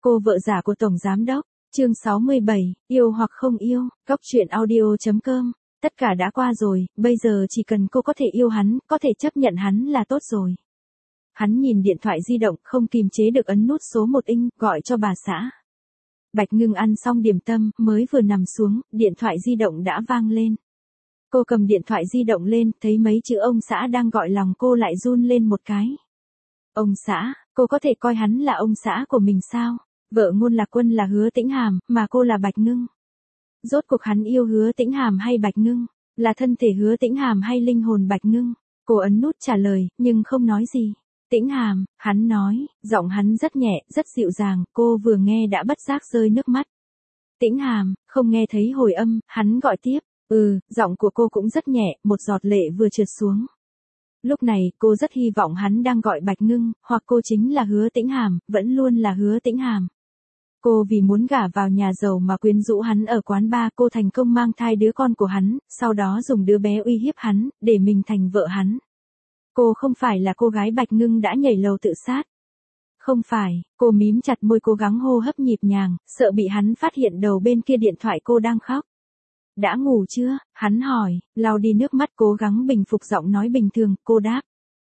Cô vợ giả của Tổng Giám Đốc, chương 67, yêu hoặc không yêu, Cóc truyện audio.com, tất cả đã qua rồi, bây giờ chỉ cần cô có thể yêu hắn, có thể chấp nhận hắn là tốt rồi. Hắn nhìn điện thoại di động không kìm chế được ấn nút số 1 inch, gọi cho bà xã. Bạch Ngưng ăn xong điểm tâm, mới vừa nằm xuống, điện thoại di động đã vang lên. Cô cầm điện thoại di động lên, thấy mấy chữ ông xã đang gọi lòng cô lại run lên một cái. Ông xã, cô có thể coi hắn là ông xã của mình sao? Vợ Ngôn Lạc Quân là Hứa Tĩnh Hàm, mà cô là Bạch Ngưng. Rốt cuộc hắn yêu Hứa Tĩnh Hàm hay Bạch Ngưng? Là thân thể Hứa Tĩnh Hàm hay linh hồn Bạch Ngưng? Cô ấn nút trả lời, nhưng không nói gì. Tĩnh Hàm, hắn nói, giọng hắn rất nhẹ, rất dịu dàng, cô vừa nghe đã bất giác rơi nước mắt. Tĩnh Hàm, không nghe thấy hồi âm, hắn gọi tiếp, giọng của cô cũng rất nhẹ, một giọt lệ vừa trượt xuống. Lúc này, cô rất hy vọng hắn đang gọi Bạch Ngưng, hoặc cô chính là Hứa Tĩnh Hàm, vẫn luôn là Hứa Tĩnh Hàm. Cô vì muốn gả vào nhà giàu mà quyến rũ hắn ở quán bar, cô thành công mang thai đứa con của hắn, sau đó dùng đứa bé uy hiếp hắn, để mình thành vợ hắn. Cô không phải là cô gái Bạch Ngưng đã nhảy lầu tự sát. Không phải, cô mím chặt môi cố gắng hô hấp nhịp nhàng, sợ bị hắn phát hiện đầu bên kia điện thoại cô đang khóc. Đã ngủ chưa? Hắn hỏi, lau đi nước mắt cố gắng bình phục giọng nói bình thường, cô đáp.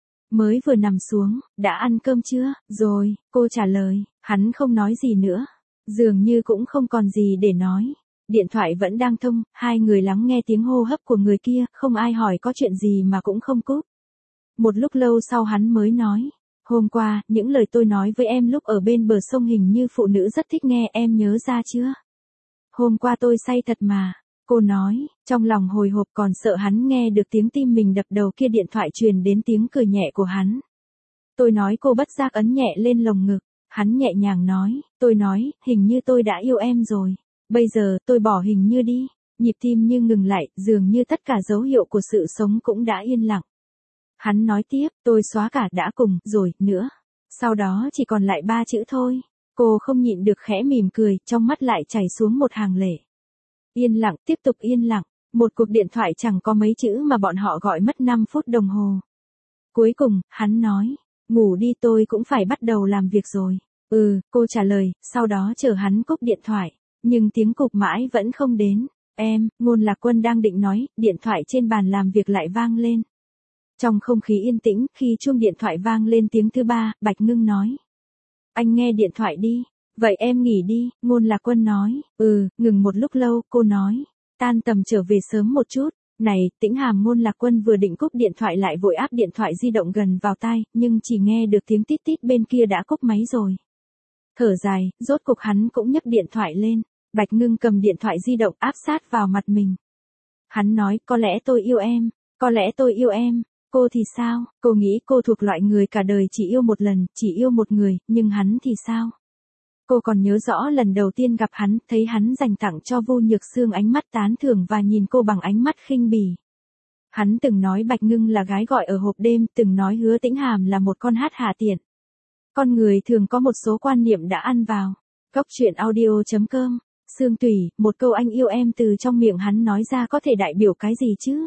Mới vừa nằm xuống, đã ăn cơm chưa? Rồi, cô trả lời, hắn không nói gì nữa. Dường như cũng không còn gì để nói. Điện thoại vẫn đang thông, hai người lắng nghe tiếng hô hấp của người kia, không ai hỏi có chuyện gì mà cũng không cúp. Một lúc lâu sau hắn mới nói, hôm qua, những lời tôi nói với em lúc ở bên bờ sông hình như phụ nữ rất thích nghe, em nhớ ra chưa? Hôm qua tôi say thật mà. Cô nói, trong lòng hồi hộp còn sợ hắn nghe được tiếng tim mình đập. Đầu kia điện thoại truyền đến tiếng cười nhẹ của hắn. Tôi nói, cô bất giác ấn nhẹ lên lồng ngực. Hắn nhẹ nhàng nói, tôi nói, hình như tôi đã yêu em rồi. Bây giờ, tôi bỏ hình như đi. Nhịp tim như ngừng lại, dường như tất cả dấu hiệu của sự sống cũng đã yên lặng. Hắn nói tiếp, tôi xóa cả đã cùng, rồi, nữa. Sau đó chỉ còn lại 3 chữ thôi. Cô không nhịn được khẽ mỉm cười, trong mắt lại chảy xuống một hàng lệ. Yên lặng, tiếp tục yên lặng. Một cuộc điện thoại chẳng có mấy chữ mà bọn họ gọi mất 5 phút đồng hồ. Cuối cùng, hắn nói, ngủ đi, tôi cũng phải bắt đầu làm việc rồi. Cô trả lời, sau đó chờ hắn cúp điện thoại. Nhưng tiếng cục mãi vẫn không đến. Ngôn Lạc Quân đang định nói, điện thoại trên bàn làm việc lại vang lên. Trong không khí yên tĩnh, khi chuông điện thoại vang lên tiếng thứ 3, Bạch Ngưng nói. Anh nghe điện thoại đi. Vậy em nghỉ đi, Ngôn Lạc Quân nói. Ngừng một lúc lâu, cô nói. Tan tầm trở về sớm một chút. Này, Tĩnh Hàm. Ngôn Lạc Quân vừa định cúp điện thoại lại vội áp điện thoại di động gần vào tai, nhưng chỉ nghe được tiếng tít tít bên kia đã cúp máy rồi. Thở dài, rốt cục hắn cũng nhấc điện thoại lên. Bạch Ngưng cầm điện thoại di động áp sát vào mặt mình. Hắn nói, có lẽ tôi yêu em. Có lẽ tôi yêu em. Cô thì sao? Cô nghĩ cô thuộc loại người cả đời chỉ yêu một lần, chỉ yêu một người, nhưng hắn thì sao? Cô còn nhớ rõ lần đầu tiên gặp hắn, thấy hắn dành tặng cho Vu Nhược Sương ánh mắt tán thưởng và nhìn cô bằng ánh mắt khinh bỉ. Hắn từng nói Bạch Ngưng là gái gọi ở hộp đêm, từng nói Hứa Tĩnh Hàm là một con hát hạ tiện. Con người thường có một số quan niệm đã ăn vào. Cóc truyện audio.com, Sương Tùy, một câu anh yêu em từ trong miệng hắn nói ra có thể đại biểu cái gì chứ?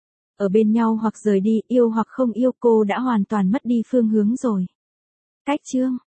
Ở bên nhau hoặc rời đi, yêu hoặc không yêu, cô đã hoàn toàn mất đi phương hướng rồi. Cách chương